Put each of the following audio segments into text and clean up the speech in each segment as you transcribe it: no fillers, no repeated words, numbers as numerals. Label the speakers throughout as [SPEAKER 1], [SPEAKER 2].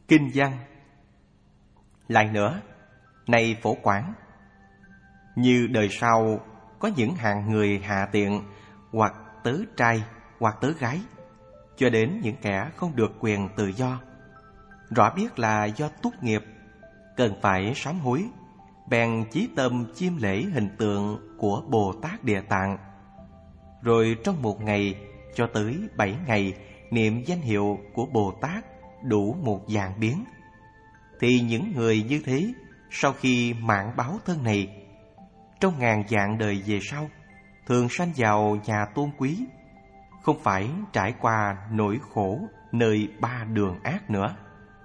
[SPEAKER 1] Kinh văn. Lại nữa, này phổ quản, như đời sau có những hạng người hạ tiện, hoặc tớ trai hoặc tớ gái, cho đến những kẻ không được quyền tự do, rõ biết là do túc nghiệp, cần phải sám hối, bèn chí tâm chiêm lễ hình tượng của Bồ Tát Địa Tạng, rồi trong 1 ngày cho tới 7 ngày niệm danh hiệu của Bồ Tát đủ 1 vạn biến, thì những người như thế sau khi mãn báo thân này, trong ngàn vạn đời về sau thường sanh vào nhà tôn quý, không phải trải qua nỗi khổ nơi 3 đường ác nữa.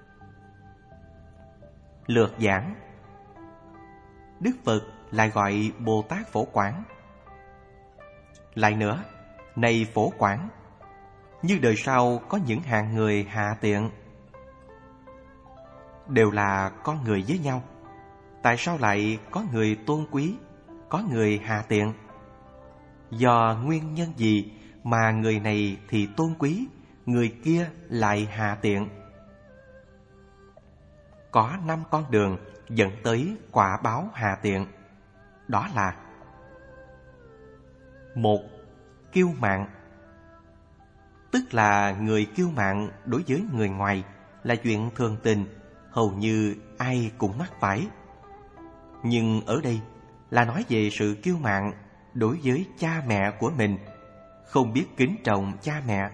[SPEAKER 1] Lược giảng. Đức Phật lại gọi Bồ Tát Phổ Quảng. Lại nữa, này Phổ Quảng, như đời sau có những hạng người hạ tiện, đều là con người với nhau, tại sao lại có người tôn quý, có người hạ tiện? Do nguyên nhân gì mà người này thì tôn quý, người kia lại hạ tiện? Có 5 con đường dẫn tới quả báo hạ tiện. Đó là: 1. Kiêu mạn. Tức là người kiêu mạn đối với người ngoài là chuyện thường tình, hầu như ai cũng mắc phải. Nhưng ở đây là nói về sự kiêu mạn đối với cha mẹ của mình, không biết kính trọng cha mẹ.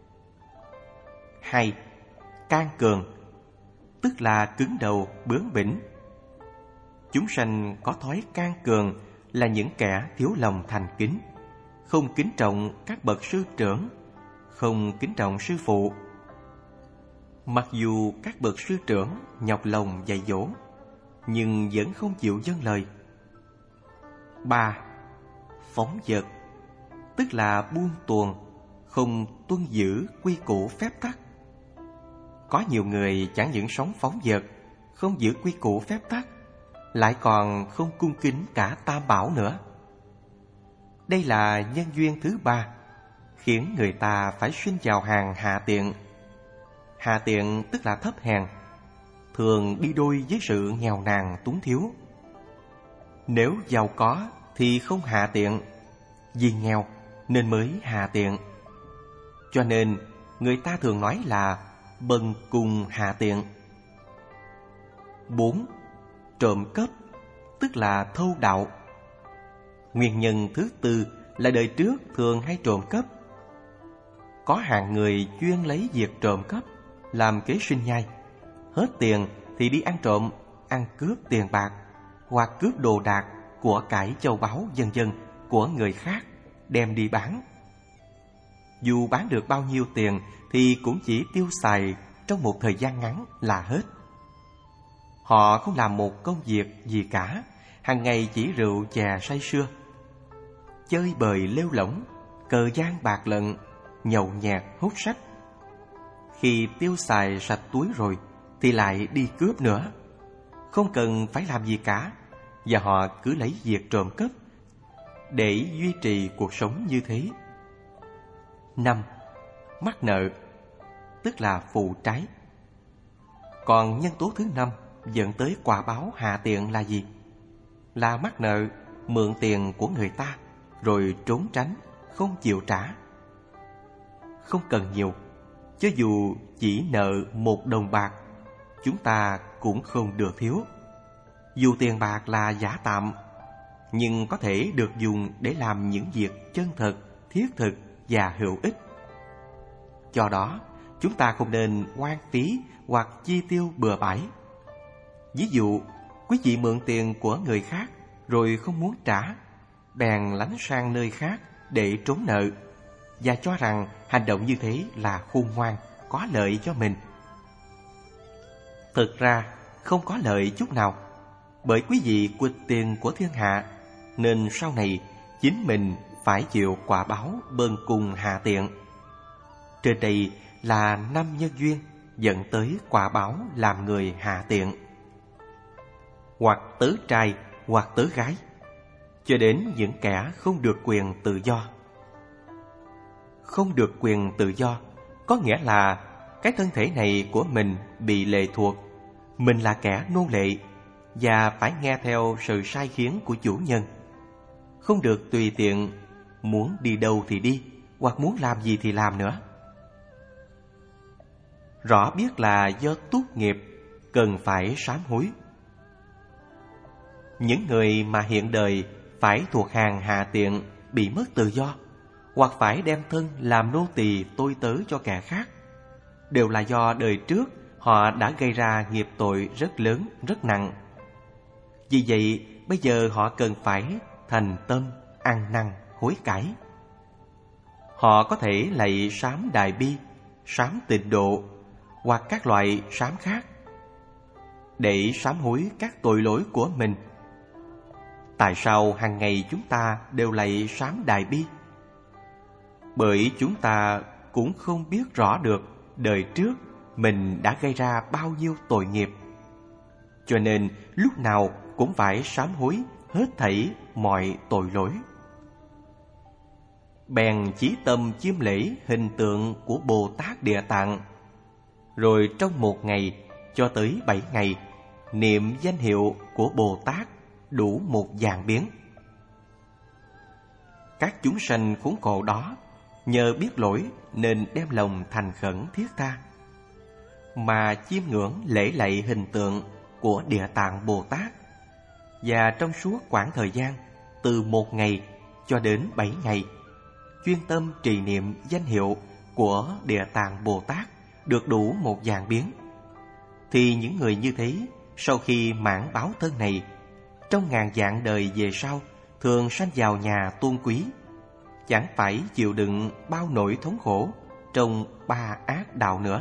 [SPEAKER 1] 2. Can cường. Tức là cứng đầu, bướng bỉnh. Chúng sanh có thói can cường là những kẻ thiếu lòng thành kính, không kính trọng các bậc sư trưởng, không kính trọng sư phụ. Mặc dù các bậc sư trưởng nhọc lòng dạy dỗ, nhưng vẫn không chịu vâng lời. 3. Phóng dật. Tức là buông tuồng, không tuân giữ quy củ phép tắc. Có nhiều người chẳng những sống phóng dật, không giữ quy củ phép tắc, lại còn không cung kính cả Tam Bảo nữa. Đây là nhân duyên thứ 3 khiến người ta phải sinh vào hàng hạ tiện. Hạ tiện tức là thấp hèn, thường đi đôi với sự nghèo nàn túng thiếu. Nếu giàu có thì không hạ tiện, vì nghèo nên mới hạ tiện. Cho nên người ta thường nói là bần cùng hạ tiện. 4. Trộm cắp, tức là thâu đạo. Nguyên nhân thứ 4 là đời trước thường hay trộm cắp. Có hạng người chuyên lấy việc trộm cắp làm kế sinh nhai, hết tiền thì đi ăn trộm, ăn cướp tiền bạc, hoặc cướp đồ đạc, của cải châu báu vân vân của người khác đem đi bán. Dù bán được bao nhiêu tiền thì cũng chỉ tiêu xài trong một thời gian ngắn là hết. Họ không làm một công việc gì cả, hàng ngày chỉ rượu chè say sưa, chơi bời lêu lỏng, cờ gian bạc lận, nhậu nhẹt hút sách. Khi tiêu xài sạch túi rồi thì lại đi cướp nữa, không cần phải làm gì cả, và họ cứ lấy việc trộm cắp để duy trì cuộc sống như thế. 5. Mắc nợ, tức là phụ trái. Còn nhân tố thứ 5 dẫn tới quả báo hạ tiện là gì? Là mắc nợ, mượn tiền của người ta rồi trốn tránh, không chịu trả. Không cần nhiều, cho dù chỉ nợ 1 đồng bạc, chúng ta cũng không được thiếu. Dù tiền bạc là giả tạm, nhưng có thể được dùng để làm những việc chân thật, thiết thực và hữu ích. Do đó, chúng ta không nên hoang phí hoặc chi tiêu bừa bãi. Ví dụ, quý vị mượn tiền của người khác rồi không muốn trả, bèn lánh sang nơi khác để trốn nợ, và cho rằng hành động như thế là khôn ngoan, có lợi cho mình. Thực ra không có lợi chút nào, bởi quý vị quỵt tiền của thiên hạ, nên sau này chính mình phải chịu quả báo bần cùng hạ tiện. Trên đây là 5 nhân duyên dẫn tới quả báo làm người hạ tiện. Hoặc tớ trai hoặc tớ gái, cho đến những kẻ không được quyền tự do. Không được quyền tự do có nghĩa là cái thân thể này của mình bị lệ thuộc, mình là kẻ nô lệ và phải nghe theo sự sai khiến của chủ nhân. Không được tùy tiện muốn đi đâu thì đi, hoặc muốn làm gì thì làm nữa. Rõ biết là do túc nghiệp, cần phải sám hối. Những người mà hiện đời phải thuộc hàng hạ tiện, bị mất tự do, hoặc phải đem thân làm nô tỳ tôi tớ cho kẻ khác, đều là do đời trước họ đã gây ra nghiệp tội rất lớn, rất nặng. Vì vậy, bây giờ họ cần phải thành tâm, ăn năn, hối cải. Họ có thể lạy sám Đại Bi, sám Tịnh Độ hoặc các loại sám khác để sám hối các tội lỗi của mình. Tại sao hàng ngày chúng ta đều lạy sám Đại Bi? Bởi chúng ta cũng không biết rõ được đời trước mình đã gây ra bao nhiêu tội nghiệp, cho nên lúc nào cũng phải sám hối hết thảy mọi tội lỗi. Bèn chí tâm chiêm lễ hình tượng của Bồ Tát Địa Tạng, rồi trong 1 ngày cho tới 7 ngày niệm danh hiệu của Bồ Tát đủ 1.000 biến. Các chúng sanh khốn khổ đó nhờ biết lỗi nên đem lòng thành khẩn thiết tha, mà chiêm ngưỡng lễ lạy hình tượng của Địa Tạng Bồ Tát, và trong suốt quãng thời gian từ 1 ngày cho đến 7 ngày chuyên tâm trì niệm danh hiệu của Địa Tạng Bồ Tát được đủ 1.000 biến, thì những người như thế sau khi mãn báo thân này, trong ngàn vạn đời về sau thường sanh vào nhà tôn quý, chẳng phải chịu đựng bao nỗi thống khổ trong 3 ác đạo nữa.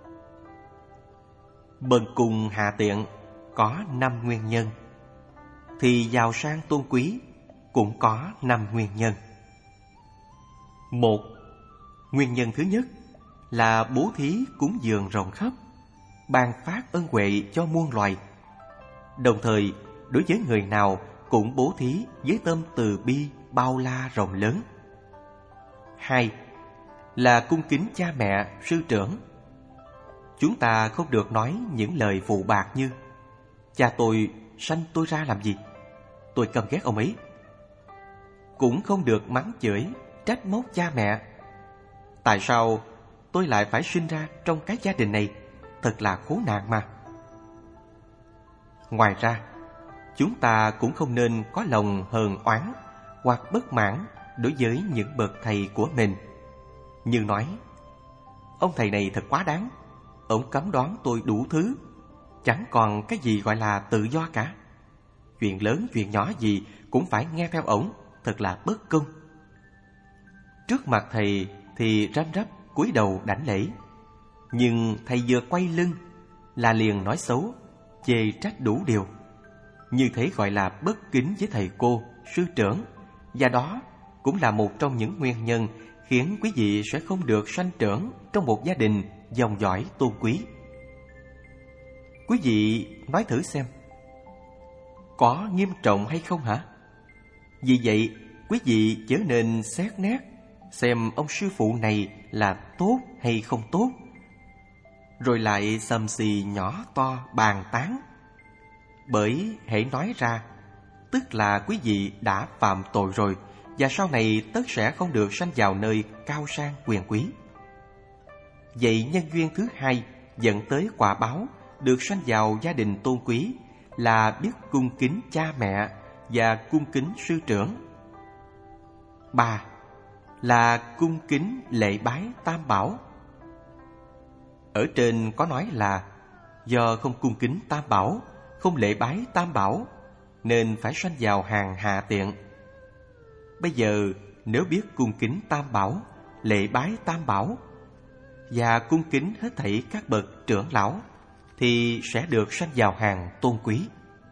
[SPEAKER 1] Bần cùng hạ tiện có 5 nguyên nhân, thì giàu sang tôn quý cũng có 5 nguyên nhân. 1. Nguyên nhân thứ nhất là bố thí cúng dường rộng khắp, ban phát ân huệ cho muôn loài. Đồng thời, đối với người nào cũng bố thí với tâm từ bi bao la rộng lớn. 2. Là cung kính cha mẹ, sư trưởng. Chúng ta không được nói những lời phụ bạc như: cha tôi sanh tôi ra làm gì, tôi căm ghét ông ấy. Cũng không được mắng chửi, trách móc cha mẹ: tại sao tôi lại phải sinh ra trong cái gia đình này, thật là khốn nạn mà. Ngoài ra, chúng ta cũng không nên có lòng hờn oán hoặc bất mãn đối với những bậc thầy của mình, như nói: ông thầy này thật quá đáng, ông cấm đoán tôi đủ thứ, chẳng còn cái gì gọi là tự do cả. Chuyện lớn chuyện nhỏ gì cũng phải nghe theo ổng, thật là bất công. Trước mặt thầy thì răm rắp cúi đầu đảnh lễ, nhưng thầy vừa quay lưng là liền nói xấu, chê trách đủ điều. Như thế gọi là bất kính với thầy cô, sư trưởng, và đó cũng là một trong những nguyên nhân khiến quý vị sẽ không được sanh trưởng trong một gia đình dòng dõi tôn quý. Quý vị nói thử xem, có nghiêm trọng hay không hả? Vì vậy, quý vị chớ nên xét nét xem ông sư phụ này là tốt hay không tốt, rồi lại xầm xì nhỏ to bàn tán. Bởi hễ nói ra, tức là quý vị đã phạm tội rồi, và sau này tất sẽ không được sanh vào nơi cao sang quyền quý. Vậy nhân duyên thứ hai dẫn tới quả báo được sanh vào gia đình tôn quý là biết cung kính cha mẹ và cung kính sư trưởng. 3. Là cung kính lễ bái Tam Bảo. Ở trên có nói là do không cung kính Tam Bảo, không lễ bái Tam Bảo, nên phải sanh vào hàng hạ tiện. Bây giờ nếu biết cung kính Tam Bảo, lễ bái Tam Bảo và cung kính hết thảy các bậc trưởng lão, thì sẽ được sanh vào hàng tôn quý.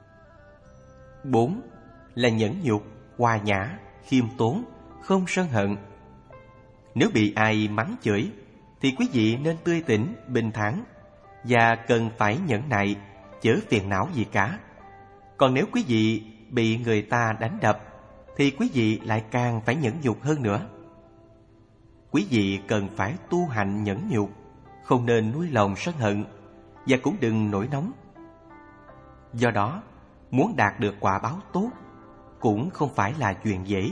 [SPEAKER 1] 4. Là nhẫn nhục, hòa nhã, khiêm tốn, không sân hận. Nếu bị ai mắng chửi thì quý vị nên tươi tỉnh, bình thản và cần phải nhẫn nại, chớ phiền não gì cả. Còn nếu quý vị bị người ta đánh đập thì quý vị lại càng phải nhẫn nhục hơn nữa. Quý vị cần phải tu hành nhẫn nhục, không nên nuôi lòng sân hận và cũng đừng nổi nóng. Do đó, muốn đạt được quả báo tốt cũng không phải là chuyện dễ.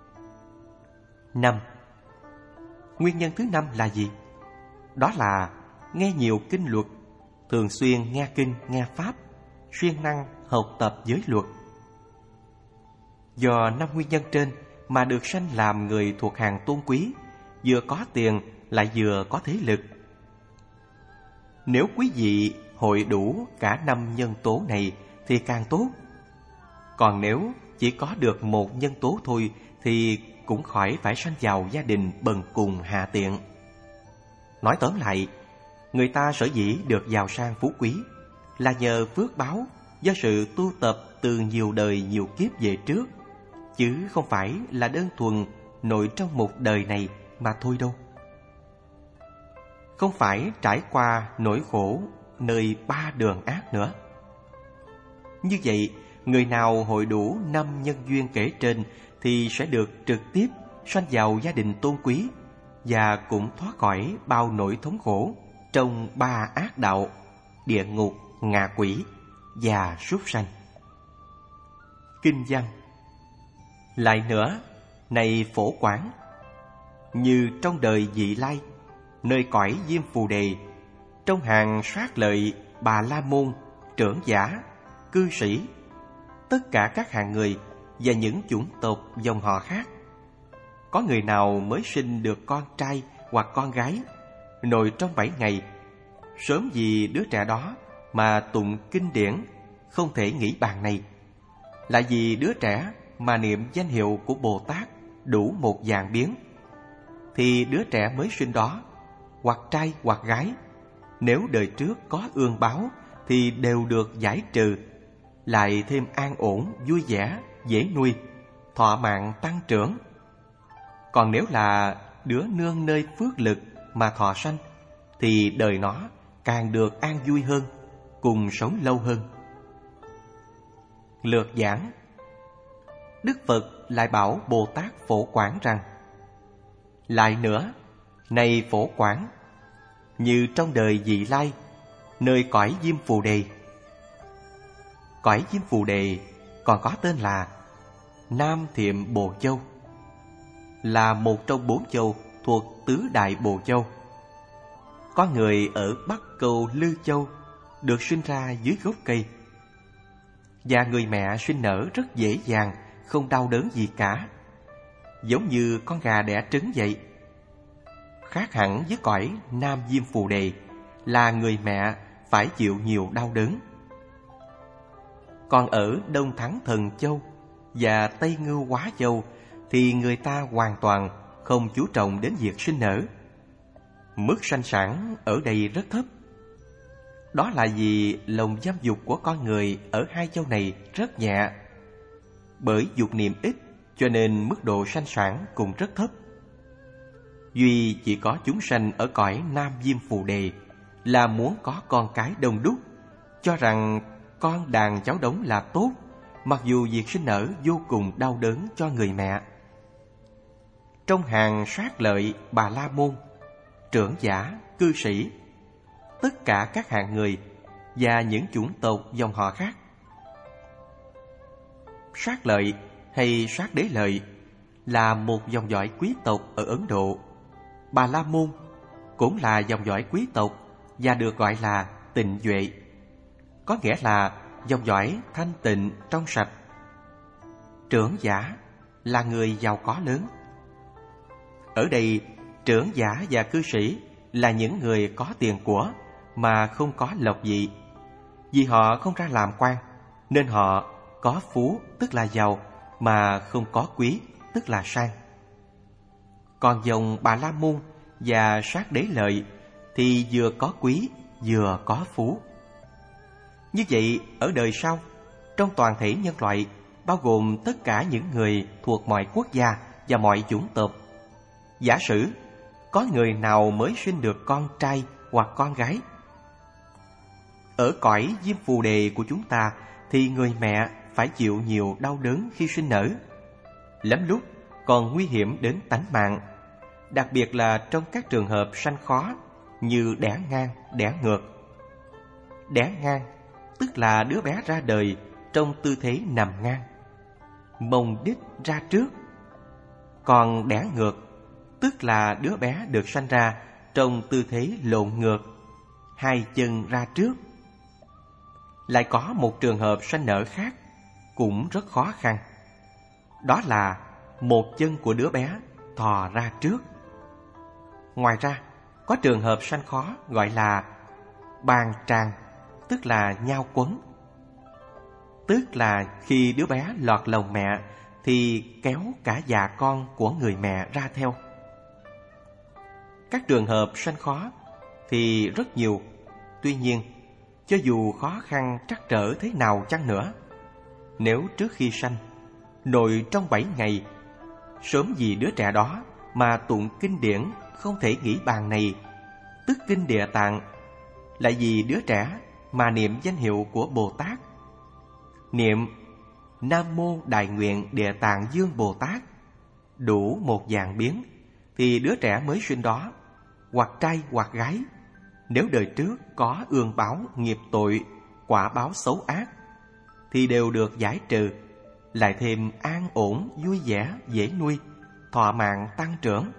[SPEAKER 1] 5. Nguyên nhân thứ 5 là gì? Đó là nghe nhiều kinh luật, thường xuyên nghe kinh, nghe pháp, siêng năng học tập giới luật. Do 5 nguyên nhân trên mà được sanh làm người thuộc hàng tôn quý, vừa có tiền lại vừa có thế lực. Nếu quý vị hội đủ cả 5 nhân tố này thì càng tốt. Còn nếu chỉ có được một nhân tố thôi thì cũng khỏi phải sanh vào gia đình bần cùng hạ tiện. Nói tóm lại, người ta sở dĩ được giàu sang phú quý là nhờ phước báo do sự tu tập từ nhiều đời nhiều kiếp về trước, chứ không phải là đơn thuần nội trong một đời này mà thôi đâu. Không phải trải qua nỗi khổ nơi 3 đường ác nữa. Như vậy, người nào hội đủ 5 nhân duyên kể trên thì sẽ được trực tiếp sanh vào gia đình tôn quý và cũng thoát khỏi bao nỗi thống khổ trong 3 ác đạo: địa ngục, ngạ quỷ và súc sanh. Kinh văn. Lại nữa, này Phổ Quảng, như trong đời Vị Lai, nơi cõi Diêm Phù Đề, trong hàng Sát Lợi, Bà La Môn, Trưởng Giả, Cư Sĩ, tất cả các hạng người và những chủng tộc dòng họ khác, có người nào mới sinh được con trai hoặc con gái, nội trong 7 ngày, sớm vì đứa trẻ đó mà tụng kinh điển không thể nghĩ bàn này, lại vì đứa trẻ mà niệm danh hiệu của Bồ Tát đủ một vạn biến, thì đứa trẻ mới sinh đó, hoặc trai hoặc gái, nếu đời trước có ương báo thì đều được giải trừ, lại thêm an ổn, vui vẻ, dễ nuôi, thọ mạng tăng trưởng. Còn nếu là đứa nương nơi phước lực mà thọ sanh, thì đời nó càng được an vui hơn, cùng sống lâu hơn. Lược giảng. Đức Phật lại bảo Bồ Tát Phổ Quảng rằng: lại nữa, này Phổ Quảng, như trong đời Vị Lai, nơi cõi Diêm Phù Đề. Cõi Diêm Phù Đề còn có tên là Nam Thiệm Bồ Châu, là một trong 4 châu thuộc tứ đại Bồ Châu. Có người ở Bắc Câu Lư Châu được sinh ra dưới gốc cây, và người mẹ sinh nở rất dễ dàng, không đau đớn gì cả, giống như con gà đẻ trứng vậy. Khác hẳn với cõi Nam Diêm Phù Đề là người mẹ phải chịu nhiều đau đớn. Còn ở Đông Thắng Thần Châu và Tây Ngưu Hóa Châu thì người ta hoàn toàn không chú trọng đến việc sinh nở. Mức sanh sản ở đây rất thấp. Đó là vì lòng dâm dục của con người ở 2 châu này rất nhẹ. Bởi dục niệm ít cho nên mức độ sanh sản cũng rất thấp. Duy chỉ có chúng sanh ở cõi Nam Diêm Phù Đề là muốn có con cái đông đúc, cho rằng con đàn cháu đống là tốt, mặc dù việc sinh nở vô cùng đau đớn cho người mẹ. Trong hàng Sát Lợi, Bà La Môn, Trưởng Giả, Cư Sĩ, tất cả các hạng người và những chủng tộc dòng họ khác. Sát Lợi hay Sát Đế Lợi là một dòng dõi quý tộc ở Ấn Độ. Bà La Môn cũng là dòng dõi quý tộc và được gọi là Tịnh Duệ, có nghĩa là dòng dõi thanh tịnh trong sạch. Trưởng Giả là người giàu có lớn. Ở đây, trưởng giả và cư sĩ là những người có tiền của mà không có lộc vị. Vì họ không ra làm quan nên họ có phú tức là giàu, mà không có quý tức là sang. Còn dòng Bà La Môn và Sát Đế Lợi thì vừa có quý vừa có phú. Như vậy, ở đời sau, trong toàn thể nhân loại, bao gồm tất cả những người thuộc mọi quốc gia và mọi chủng tộc, giả sử có người nào mới sinh được con trai hoặc con gái, ở cõi Diêm Phù Đề của chúng ta thì người mẹ phải chịu nhiều đau đớn khi sinh nở, lắm lúc còn nguy hiểm đến tánh mạng, đặc biệt là trong các trường hợp sanh khó như đẻ ngang, đẻ ngược. Đẻ ngang tức là đứa bé ra đời trong tư thế nằm ngang, mông đít ra trước. Còn đẻ ngược tức là đứa bé được sanh ra trong tư thế lộn ngược, hai chân ra trước. Lại có một trường hợp sanh nở khác cũng rất khó khăn. Đó là một chân của đứa bé thò ra trước. Ngoài ra, có trường hợp sanh khó gọi là bàn tràng, tức là nhao quấn. Tức là khi đứa bé lọt lòng mẹ thì kéo cả dạ con của người mẹ ra theo. Các trường hợp sanh khó thì rất nhiều. Tuy nhiên, cho dù khó khăn trắc trở thế nào chăng nữa, nếu trước khi sanh, nội trong 7 ngày, sớm vì đứa trẻ đó mà tụng kinh điển không thể nghĩ bàn này, tức kinh Địa Tạng, lại vì đứa trẻ mà niệm danh hiệu của Bồ Tát, niệm Nam Mô Đại Nguyện Địa Tạng Dương Bồ Tát đủ một vạn biến, thì đứa trẻ mới sinh đó, hoặc trai hoặc gái, nếu đời trước có ương báo, nghiệp tội, quả báo xấu ác, thì đều được giải trừ, lại thêm an ổn, vui vẻ, dễ nuôi, thọ mạng tăng trưởng.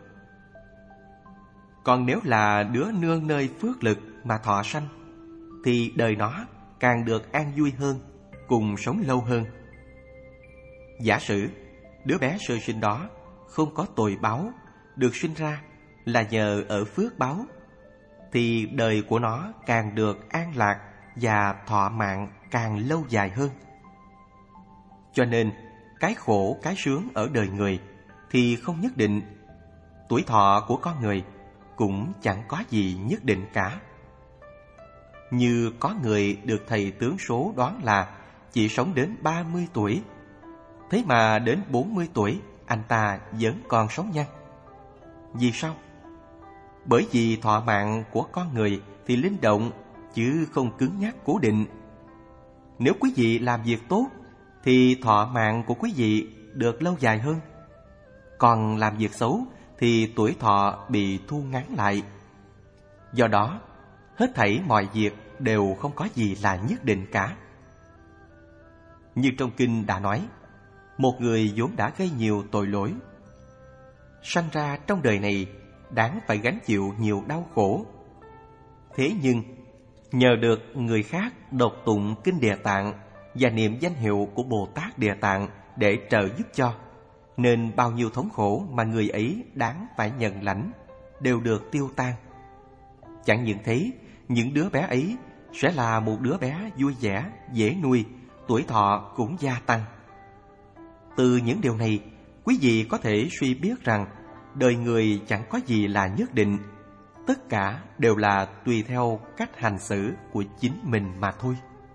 [SPEAKER 1] Còn nếu là đứa nương nơi phước lực mà thọ sanh, thì đời nó càng được an vui hơn, cùng sống lâu hơn. Giả sử đứa bé sơ sinh đó không có tội báo, được sinh ra là nhờ ở phước báo, thì đời của nó càng được an lạc và thọ mạng càng lâu dài hơn. Cho nên cái khổ cái sướng ở đời người thì không nhất định, tuổi thọ của con người cũng chẳng có gì nhất định cả. Như có người được thầy tướng số đoán là chỉ sống đến 30 tuổi, thế mà đến 40 tuổi anh ta vẫn còn sống nha. Vì sao? Bởi vì thọ mạng của con người thì linh động chứ không cứng nhắc cố định. Nếu quý vị làm việc tốt thì thọ mạng của quý vị được lâu dài hơn. Còn làm việc xấu thì tuổi thọ bị thu ngắn lại. Do đó, hết thảy mọi việc đều không có gì là nhất định cả. Như trong kinh đã nói, một người vốn đã gây nhiều tội lỗi, sanh ra trong đời này đáng phải gánh chịu nhiều đau khổ. Thế nhưng nhờ được người khác đọc tụng kinh Địa Tạng và niệm danh hiệu của Bồ Tát Địa Tạng để trợ giúp cho, nên bao nhiêu thống khổ mà người ấy đáng phải nhận lãnh đều được tiêu tan. Chẳng những thế, những đứa bé ấy sẽ là một đứa bé vui vẻ, dễ nuôi, tuổi thọ cũng gia tăng. Từ những điều này, quý vị có thể suy biết rằng đời người chẳng có gì là nhất định, tất cả đều là tùy theo cách hành xử của chính mình mà thôi.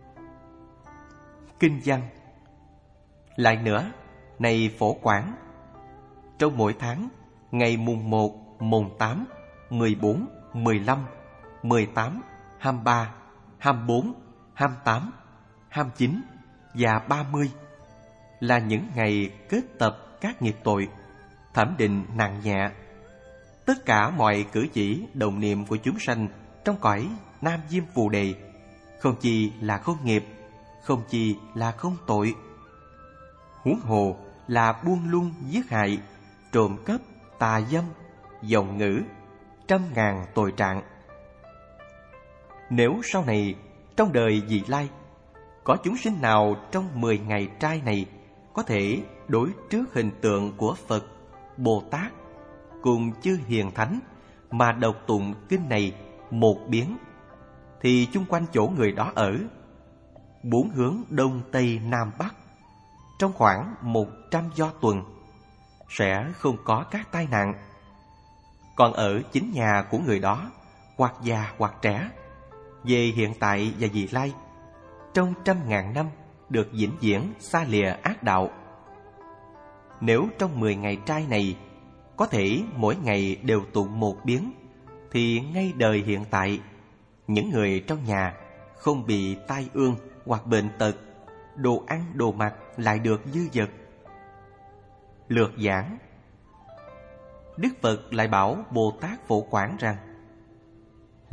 [SPEAKER 1] Kinh văn. Lại nữa, này Phổ Quảng, trong mỗi tháng, ngày mùng 1, mùng 8, 14, 15, 18, 23, 24, 28, 29 và 30 là những ngày kết tập các nghiệp tội, thẩm định nặng nhẹ. Tất cả mọi cử chỉ động niệm của chúng sanh trong cõi Nam Diêm Phù Đề, không chi là không nghiệp, không chi là không tội. Huống hồ là buông lung giết hại, trộm cắp, tà dâm, vọng ngữ, trăm ngàn tội trạng. Nếu sau này trong đời vị lai có chúng sinh nào trong 10 ngày trai này có thể đối trước hình tượng của Phật, Bồ Tát cùng chư hiền thánh mà đọc tụng kinh này một biến, thì chung quanh chỗ người đó ở, 4 hướng đông tây nam bắc, trong khoảng 100 do tuần sẽ không có các tai nạn. Còn ở chính nhà của người đó, hoặc già hoặc trẻ, về hiện tại và vị lai, trong 100.000 năm được vĩnh viễn xa lìa ác đạo. Nếu trong 10 ngày trai này có thể mỗi ngày đều tụng một biến, thì ngay đời hiện tại, những người trong nhà không bị tai ương hoặc bệnh tật, đồ ăn đồ mặc lại được dư dật. Lược giảng, Đức Phật lại bảo Bồ Tát Phổ Quảng rằng: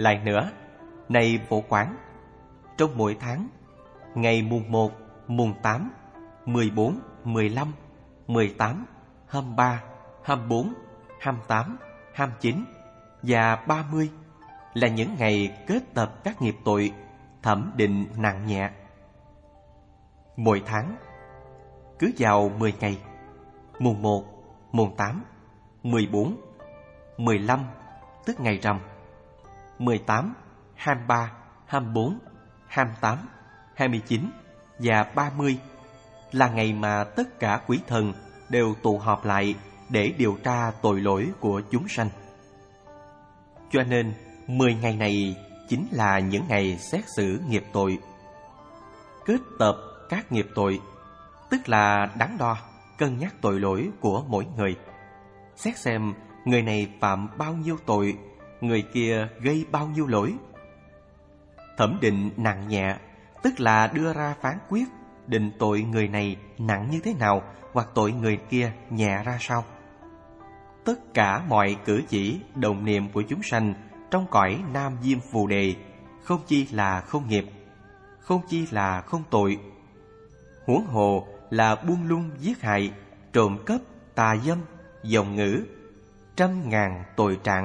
[SPEAKER 1] Lại nữa, này Phổ Quán, trong mỗi tháng, ngày mùng 1, mùng 8, 14, 15, 18, 23, 24, 28, 29 và 30 là những ngày kết tập các nghiệp tội thẩm định nặng nhẹ. Mỗi tháng cứ vào 10 ngày, mùng 1, mùng 8, 14, 15 tức ngày rằm, 18, 23, 24, 28, 29 và 30 là ngày mà tất cả quỷ thần đều tụ họp lại để điều tra tội lỗi của chúng sanh. Cho nên 10 ngày này chính là những ngày xét xử nghiệp tội. Kết tập các nghiệp tội tức là đắn đo, cân nhắc tội lỗi của mỗi người, xét xem người này phạm bao nhiêu tội, người kia gây bao nhiêu lỗi. Thẩm định nặng nhẹ tức là đưa ra phán quyết, định tội người này nặng như thế nào hoặc tội người kia nhẹ ra sao. Tất cả mọi cử chỉ, động niệm của chúng sanh trong cõi Nam Diêm Phù Đề không chi là không nghiệp, không chi là không tội. Huống hồ là buông lung giết hại, trộm cắp, tà dâm, dòng ngữ, trăm ngàn tội trạng.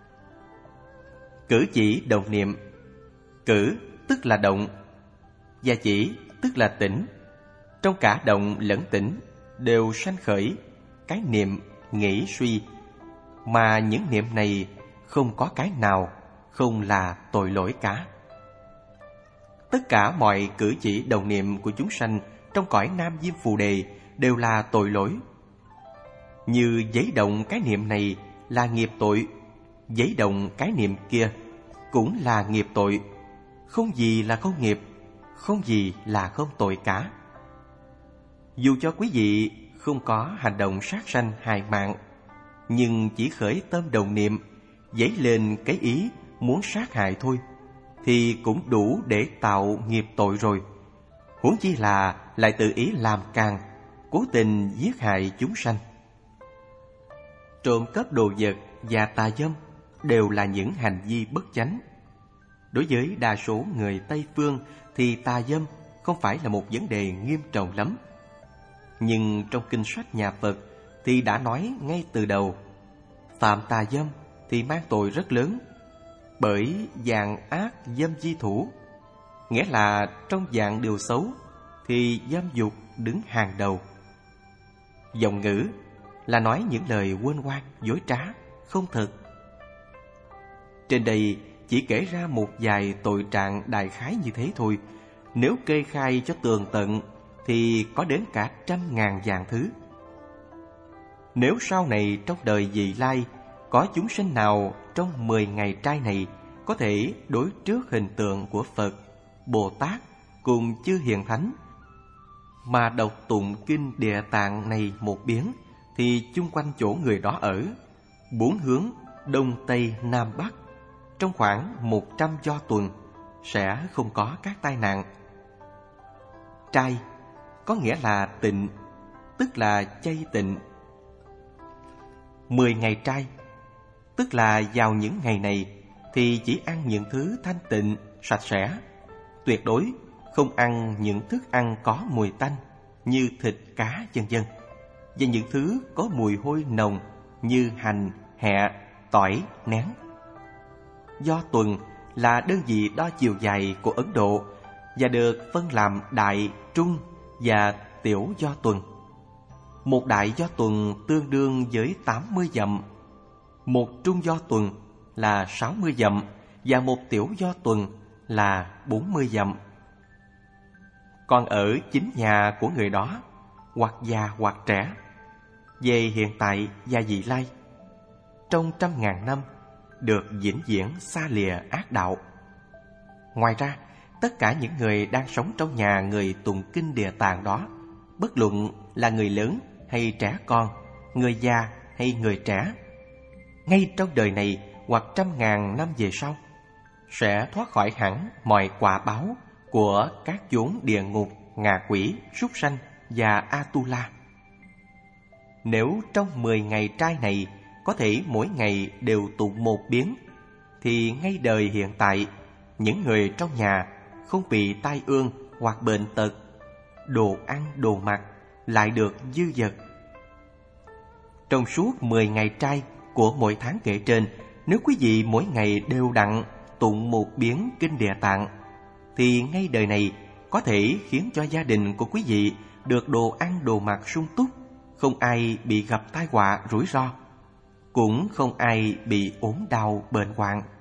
[SPEAKER 1] Cử chỉ động niệm. Cử tức là động, và chỉ tức là tỉnh. Trong cả động lẫn tỉnh đều sanh khởi cái niệm nghĩ suy, mà những niệm này không có cái nào không là tội lỗi cả. Tất cả mọi cử chỉ động niệm của chúng sanh trong cõi Nam Diêm Phù Đề đều là tội lỗi. Như giấy động cái niệm này là nghiệp tội, giấy động cái niệm kia cũng là nghiệp tội. Không gì là không nghiệp, không gì là không tội cả. Dù cho quý vị không có hành động sát sanh hại mạng, nhưng chỉ khởi tâm đồng niệm, dấy lên cái ý muốn sát hại thôi, thì cũng đủ để tạo nghiệp tội rồi. Huống chi là lại tự ý làm càng, cố tình giết hại chúng sanh. Trộm cắp đồ vật và tà dâm đều là những hành vi bất chánh. Đối với đa số người Tây Phương thì tà dâm không phải là một vấn đề nghiêm trọng lắm. Nhưng trong kinh sách nhà Phật thì đã nói ngay từ đầu, phạm tà dâm thì mang tội rất lớn, bởi dạng ác dâm chi thủ, nghĩa là trong dạng điều xấu thì dâm dục đứng hàng đầu. Dòng ngữ là nói những lời huênh hoang, dối trá, không thật. Trên đây chỉ kể ra một vài tội trạng đại khái như thế thôi. Nếu kê khai cho tường tận thì có đến cả trăm ngàn dạng thứ. Nếu sau này trong đời vị lai có chúng sinh nào trong 10 ngày trai này có thể đối trước hình tượng của Phật, Bồ Tát cùng chư hiền thánh mà đọc tụng kinh Địa Tạng này một biến, thì chung quanh chỗ người đó ở, 4 hướng Đông Tây Nam Bắc, trong khoảng 100 do tuần sẽ không có các tai nạn. Trai có nghĩa là tịnh, tức là chay tịnh. 10 ngày trai tức là vào những ngày này thì chỉ ăn những thứ thanh tịnh, sạch sẽ, tuyệt đối không ăn những thức ăn có mùi tanh như thịt, cá, vân vân, và những thứ có mùi hôi nồng như hành, hẹ, tỏi, nén. Do tuần là đơn vị đo chiều dài của Ấn Độ và được phân làm đại, trung và tiểu do tuần. Một đại do tuần tương đương với 80 dặm, một trung do tuần là 60 dặm và một tiểu do tuần là 40 dặm. Còn ở chính nhà của người đó, hoặc già hoặc trẻ, về hiện tại và vị lai, trong trăm ngàn năm được vĩnh viễn xa lìa ác đạo. Ngoài ra, tất cả những người đang sống trong nhà người tụng kinh Địa Tạng đó, bất luận là người lớn hay trẻ con, người già hay người trẻ, ngay trong đời này hoặc trăm ngàn năm về sau, sẽ thoát khỏi hẳn mọi quả báo của các chốn địa ngục, ngạ quỷ, súc sanh và Atula. Nếu trong 10 ngày trai này có thể mỗi ngày đều tụng một biến, thì ngay đời hiện tại, những người trong nhà không bị tai ương hoặc bệnh tật, đồ ăn đồ mặc lại được dư dật. Trong suốt 10 ngày trai của mỗi tháng kể trên, nếu quý vị mỗi ngày đều đặn tụng một biến kinh Địa Tạng, thì ngay đời này có thể khiến cho gia đình của quý vị được đồ ăn đồ mặc sung túc, không ai bị gặp tai họa rủi ro, cũng không ai bị ốm đau bệnh hoạn.